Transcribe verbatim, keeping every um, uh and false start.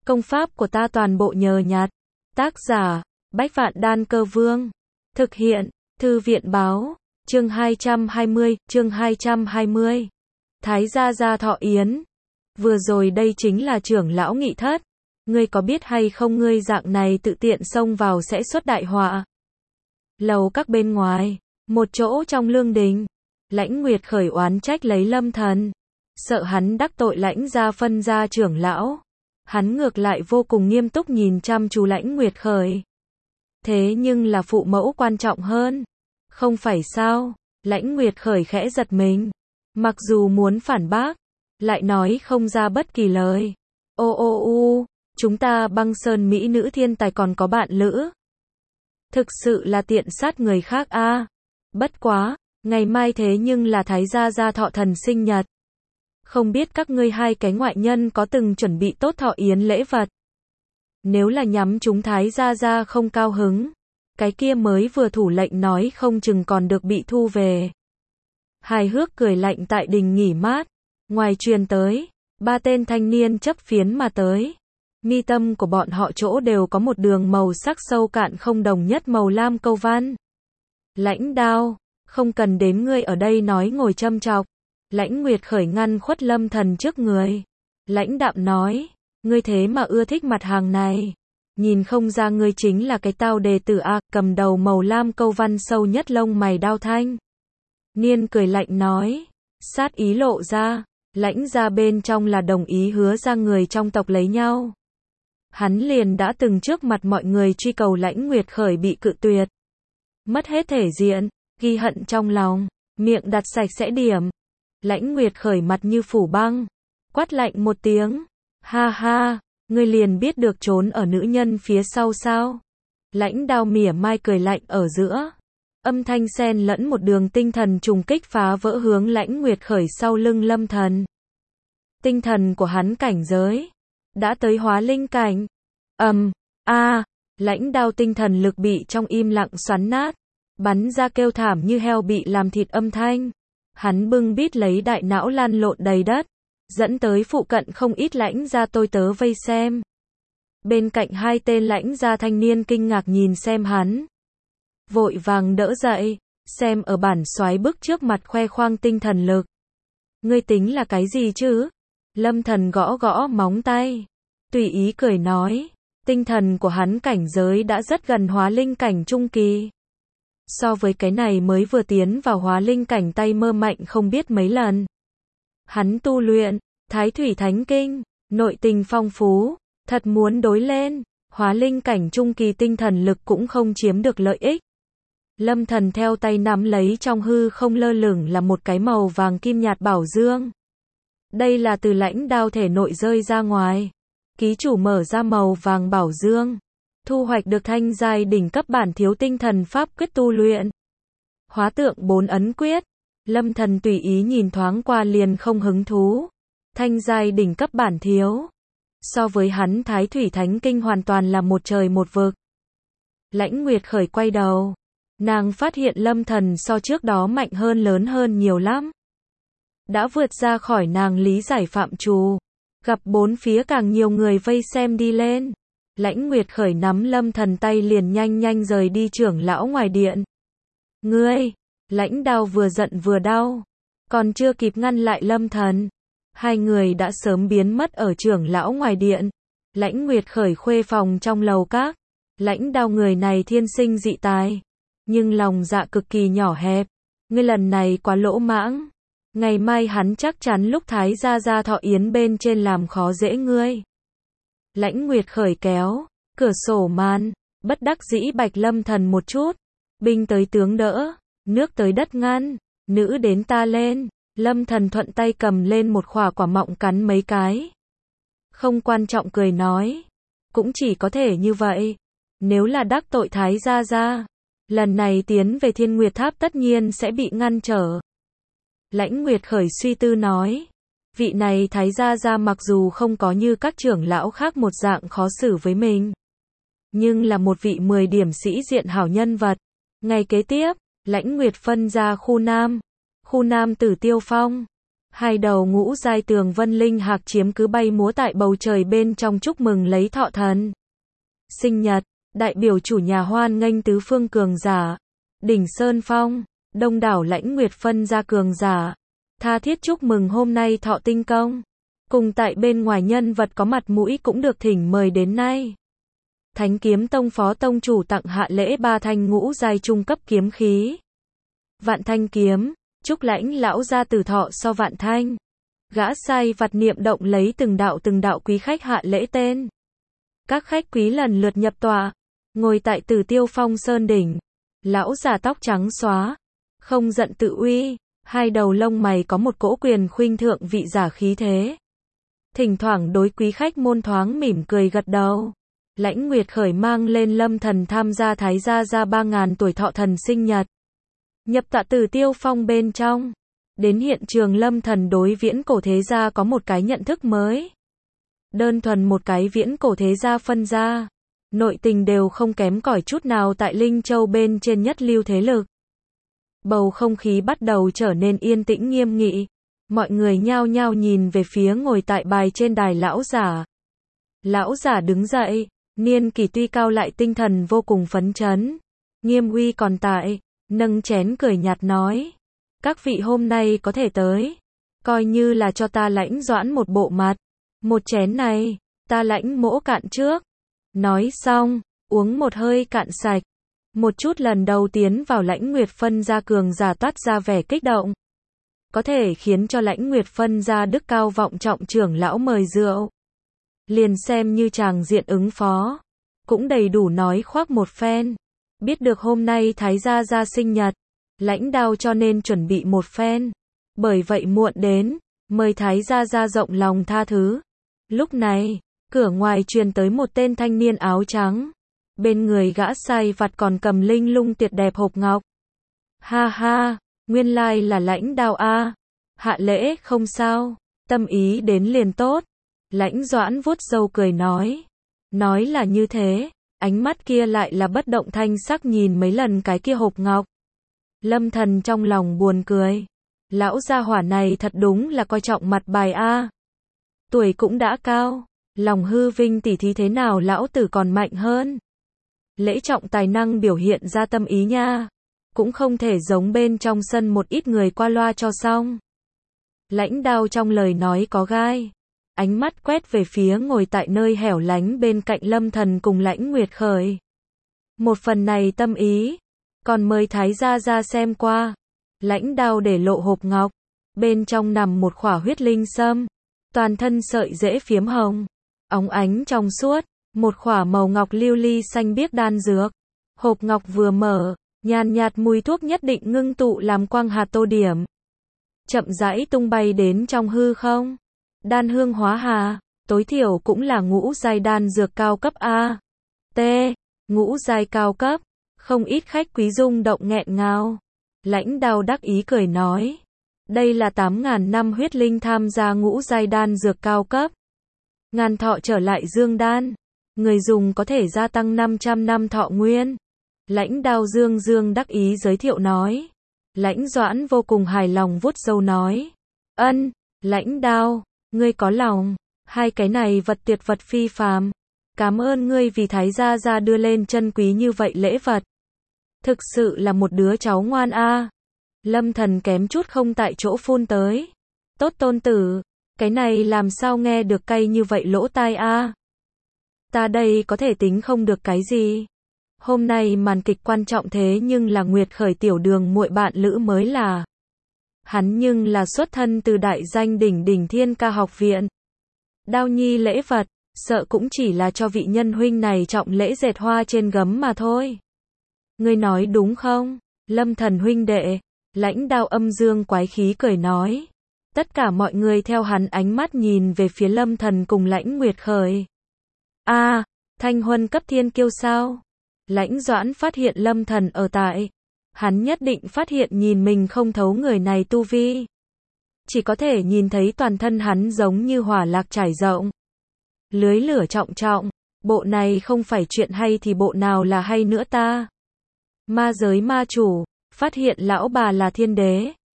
Công pháp của ta toàn bộ nhờ nhặt. Tác giả, Bách Vạn Đan Cơ Vương. Thực hiện, Thư viện Báo. Chương hai trăm hai mươi, chương hai trăm hai mươi. Thái gia gia thọ yến. Vừa rồi đây chính là trưởng lão nghị thất. Ngươi có biết hay không, ngươi dạng này tự tiện xông vào sẽ xuất đại họa. Lầu các bên ngoài, một chỗ trong lương đình, Lãnh Nguyệt khởi oán trách lấy Lâm Thần. Sợ hắn đắc tội Lãnh gia phân gia trưởng lão. Hắn ngược lại vô cùng nghiêm túc nhìn chăm chú Lãnh Nguyệt khởi. Thế nhưng là phụ mẫu quan trọng hơn. Không phải sao? Lãnh Nguyệt khởi khẽ giật mình. Mặc dù muốn phản bác, lại nói không ra bất kỳ lời. Ô ô u, chúng ta Băng Sơn mỹ nữ thiên tài còn có bạn lữ. Thực sự là tiện sát người khác a. À. Bất quá, ngày mai thế nhưng là Thái gia gia thọ thần sinh nhật. Không biết các ngươi hai cái ngoại nhân có từng chuẩn bị tốt thọ yến lễ vật. Nếu là nhắm chúng Thái gia gia không cao hứng, cái kia mới vừa thủ lệnh nói không chừng còn được bị thu về. Hài hước cười lạnh tại đình nghỉ mát, ngoài truyền tới, ba tên thanh niên chấp phiến mà tới. Mi tâm của bọn họ chỗ đều có một đường màu sắc sâu cạn không đồng nhất màu lam câu văn. Lãnh Đao, không cần đến ngươi ở đây nói ngồi châm chọc. Lãnh Nguyệt khởi ngăn khuất Lâm Thần trước người. Lãnh đạm nói, ngươi thế mà ưa thích mặt hàng này. Nhìn không ra ngươi chính là cái tao đề tử a. Cầm đầu màu lam câu văn sâu nhất lông mày đao thanh niên cười lạnh nói, sát ý lộ ra. Lãnh gia bên trong là đồng ý hứa ra người trong tộc lấy nhau. Hắn liền đã từng trước mặt mọi người truy cầu Lãnh Nguyệt khởi bị cự tuyệt. Mất hết thể diện, ghi hận trong lòng, miệng đặt sạch sẽ điểm. Lãnh Nguyệt khởi mặt như phủ băng, quát lạnh một tiếng, ha ha, ngươi liền biết được trốn ở nữ nhân phía sau sao? Lãnh Đao mỉa mai cười lạnh ở giữa, âm thanh xen lẫn một đường tinh thần trùng kích phá vỡ hướng Lãnh Nguyệt khởi sau lưng Lâm Thần. Tinh thần của hắn cảnh giới đã tới hóa linh cảnh. Ầm, um, a, Lãnh Đao tinh thần lực bị trong im lặng xoắn nát, bắn ra kêu thảm như heo bị làm thịt âm thanh. Hắn bưng bít lấy đại não lan lộn đầy đất, dẫn tới phụ cận không ít Lãnh gia tôi tớ vây xem. Bên cạnh hai tên Lãnh gia thanh niên kinh ngạc nhìn xem hắn, vội vàng đỡ dậy, xem ở bản soái bức trước mặt khoe khoang tinh thần lực. Ngươi tính là cái gì chứ? Lâm Thần gõ gõ móng tay, tùy ý cười nói, tinh thần của hắn cảnh giới đã rất gần hóa linh cảnh trung kỳ. So với cái này mới vừa tiến vào hóa linh cảnh tay mơ mạnh không biết mấy lần. Hắn tu luyện Thái Thủy Thánh Kinh, nội tình phong phú, thật muốn đối lên, hóa linh cảnh trung kỳ tinh thần lực cũng không chiếm được lợi ích. Lâm Thần theo tay nắm lấy trong hư không lơ lửng là một cái màu vàng kim nhạt bảo dương. Đây là từ Lãnh Đao thể nội rơi ra ngoài. Ký chủ mở ra màu vàng bảo dương, thu hoạch được thanh giai đỉnh cấp bản thiếu tinh thần pháp quyết tu luyện. Hóa tượng bốn ấn quyết. Lâm Thần tùy ý nhìn thoáng qua liền không hứng thú. Thanh giai đỉnh cấp bản thiếu. So với hắn Thái Thủy Thánh Kinh hoàn toàn là một trời một vực. Lãnh Nguyệt khởi quay đầu. Nàng phát hiện Lâm Thần so trước đó mạnh hơn lớn hơn nhiều lắm. Đã vượt ra khỏi nàng lý giải phạm trù. Gặp bốn phía càng nhiều người vây xem đi lên. Lãnh Nguyệt khởi nắm Lâm Thần tay liền nhanh nhanh rời đi trưởng lão ngoài điện. Ngươi! Lãnh Đao vừa giận vừa đau. Còn chưa kịp ngăn lại Lâm Thần. Hai người đã sớm biến mất ở trưởng lão ngoài điện. Lãnh Nguyệt khởi khuê phòng trong lầu các. Lãnh Đao người này thiên sinh dị tài. Nhưng lòng dạ cực kỳ nhỏ hẹp. Ngươi lần này quá lỗ mãng. Ngày mai hắn chắc chắn lúc Thái gia gia thọ yến bên trên làm khó dễ ngươi. Lãnh Nguyệt khởi kéo cửa sổ màn, bất đắc dĩ bạch Lâm Thần một chút. Binh tới tướng đỡ, nước tới đất ngăn, nữ đến ta lên. Lâm Thần thuận tay cầm lên một khỏa quả mọng cắn mấy cái. Không quan trọng cười nói, cũng chỉ có thể như vậy. Nếu là đắc tội Thái gia gia, lần này tiến về Thiên Nguyệt Tháp tất nhiên sẽ bị ngăn trở. Lãnh Nguyệt khởi suy tư nói, vị này Thái gia gia mặc dù không có như các trưởng lão khác một dạng khó xử với mình, nhưng là một vị mười điểm sĩ diện hảo nhân vật. Ngày kế tiếp, Lãnh Nguyệt phân ra khu Nam, khu Nam Tử Tiêu Phong. Hai đầu ngũ giai tường vân linh hạc chiếm cứ bay múa tại bầu trời bên trong chúc mừng lấy thọ thần sinh nhật, đại biểu chủ nhà hoan nghênh tứ phương cường giả, đỉnh Sơn Phong, đông đảo Lãnh Nguyệt phân gia cường giả, tha thiết chúc mừng hôm nay thọ tinh công. Cùng tại bên ngoài nhân vật có mặt mũi cũng được thỉnh mời đến nay. Thánh Kiếm Tông phó tông chủ tặng hạ lễ ba thanh ngũ giai trung cấp kiếm khí. Vạn Thanh kiếm, chúc Lãnh lão gia tử thọ so vạn thanh. Gã sai vặt niệm động lấy từng đạo từng đạo quý khách hạ lễ tên. Các khách quý lần lượt nhập tọa, ngồi tại Tử Tiêu Phong sơn đỉnh. Lão già tóc trắng xóa, không giận tự uy, hai đầu lông mày có một cỗ quyền khuynh thượng vị giả khí thế. Thỉnh thoảng đối quý khách môn thoáng mỉm cười gật đầu. Lãnh Nguyệt khởi mang lên Lâm Thần tham gia Thái gia gia ba ngàn tuổi thọ thần sinh nhật. Nhập tọa Tử Tiêu Phong bên trong. Đến hiện trường Lâm Thần đối viễn cổ thế gia có một cái nhận thức mới. Đơn thuần một cái viễn cổ thế gia phân gia. Nội tình đều không kém cỏi chút nào tại Linh Châu bên trên nhất lưu thế lực. Bầu không khí bắt đầu trở nên yên tĩnh nghiêm nghị. Mọi người nhao nhao nhìn về phía ngồi tại bài trên đài lão giả. Lão giả đứng dậy, niên kỷ tuy cao lại tinh thần vô cùng phấn chấn. Nghiêm uy còn tại, nâng chén cười nhạt nói. Các vị hôm nay có thể tới, coi như là cho ta Lãnh Doãn một bộ mặt. Một chén này, ta Lãnh mỗ cạn trước. Nói xong, uống một hơi cạn sạch. Một chút lần đầu tiến vào Lãnh Nguyệt phân gia cường giả toát ra vẻ kích động. Có thể khiến cho Lãnh Nguyệt phân gia đức cao vọng trọng trưởng lão mời rượu. Liền xem như chàng diện ứng phó, cũng đầy đủ nói khoác một phen. Biết được hôm nay Thái gia gia sinh nhật, Lãnh Đao cho nên chuẩn bị một phen. Bởi vậy muộn đến, mời Thái gia gia rộng lòng tha thứ. Lúc này, cửa ngoài truyền tới một tên thanh niên áo trắng. Bên người gã sai vặt còn cầm linh lung tuyệt đẹp hộp ngọc. Ha ha, nguyên lai là Lãnh Đao a. Hạ lễ không sao, tâm ý đến liền tốt. Lãnh Doãn vuốt râu cười nói. Nói là như thế, ánh mắt kia lại là bất động thanh sắc nhìn mấy lần cái kia hộp ngọc. Lâm Thần trong lòng buồn cười. Lão gia hỏa này thật đúng là coi trọng mặt bài a. Tuổi cũng đã cao, lòng hư vinh tỉ thí thế nào lão tử còn mạnh hơn. Lễ trọng tài năng biểu hiện ra tâm ý nha. Cũng không thể giống bên trong sân một ít người qua loa cho xong. Lãnh Đao trong lời nói có gai. Ánh mắt quét về phía ngồi tại nơi hẻo lánh bên cạnh Lâm Thần cùng Lãnh Nguyệt khởi. Một phần này tâm ý, còn mời Thái gia gia xem qua. Lãnh Đao để lộ hộp ngọc, bên trong nằm một khỏa huyết linh sâm, toàn thân sợi rễ phiếm hồng, óng ánh trong suốt, một khỏa màu ngọc lưu ly xanh biếc đan dược. Hộp ngọc vừa mở, nhàn nhạt mùi thuốc nhất định ngưng tụ làm quang hạt tô điểm, chậm rãi tung bay đến trong hư không. Đan hương hóa hà, tối thiểu cũng là ngũ giai đan dược cao cấp A. T. Ngũ giai cao cấp, không ít khách quý rung động nghẹn ngào. Lãnh Đao đắc ý cười nói. Đây là tám ngàn năm huyết linh tham gia ngũ giai đan dược cao cấp. Ngàn thọ trở lại dương đan. Người dùng có thể gia tăng năm trăm năm thọ nguyên. Lãnh Đao dương dương đắc ý giới thiệu nói. Lãnh Doãn vô cùng hài lòng vuốt râu nói. Ân, Lãnh Đao, ngươi có lòng. Hai cái này vật tuyệt vật phi phàm. Cảm ơn ngươi vì Thái gia gia đưa lên chân quý như vậy lễ vật. Thực sự là một đứa cháu ngoan a. Lâm Thần kém chút không tại chỗ phun tới. Tốt tôn tử, cái này làm sao nghe được cay như vậy lỗ tai a. Ta đây có thể tính không được cái gì. Hôm nay màn kịch quan trọng thế nhưng là Nguyệt khởi tiểu đường muội bạn lữ mới là. Hắn nhưng là xuất thân từ đại danh đỉnh đỉnh Thiên Ca học viện. Đao nhi lễ vật, sợ cũng chỉ là cho vị nhân huynh này trọng lễ dệt hoa trên gấm mà thôi. Ngươi nói đúng không? Lâm Thần huynh đệ, Lãnh Đao âm dương quái khí cười nói. Tất cả mọi người theo hắn ánh mắt nhìn về phía Lâm Thần cùng Lãnh Nguyệt khởi. A, à, thanh huân cấp thiên kiêu sao? Lãnh Doãn phát hiện Lâm Thần ở tại. Hắn nhất định phát hiện nhìn mình không thấu người này tu vi. Chỉ có thể nhìn thấy toàn thân hắn giống như hỏa lạc trải rộng. Lưới lửa trọng trọng, bộ này không phải chuyện hay thì bộ nào là hay nữa ta. Ma giới ma chủ, phát hiện lão bà là thiên đế.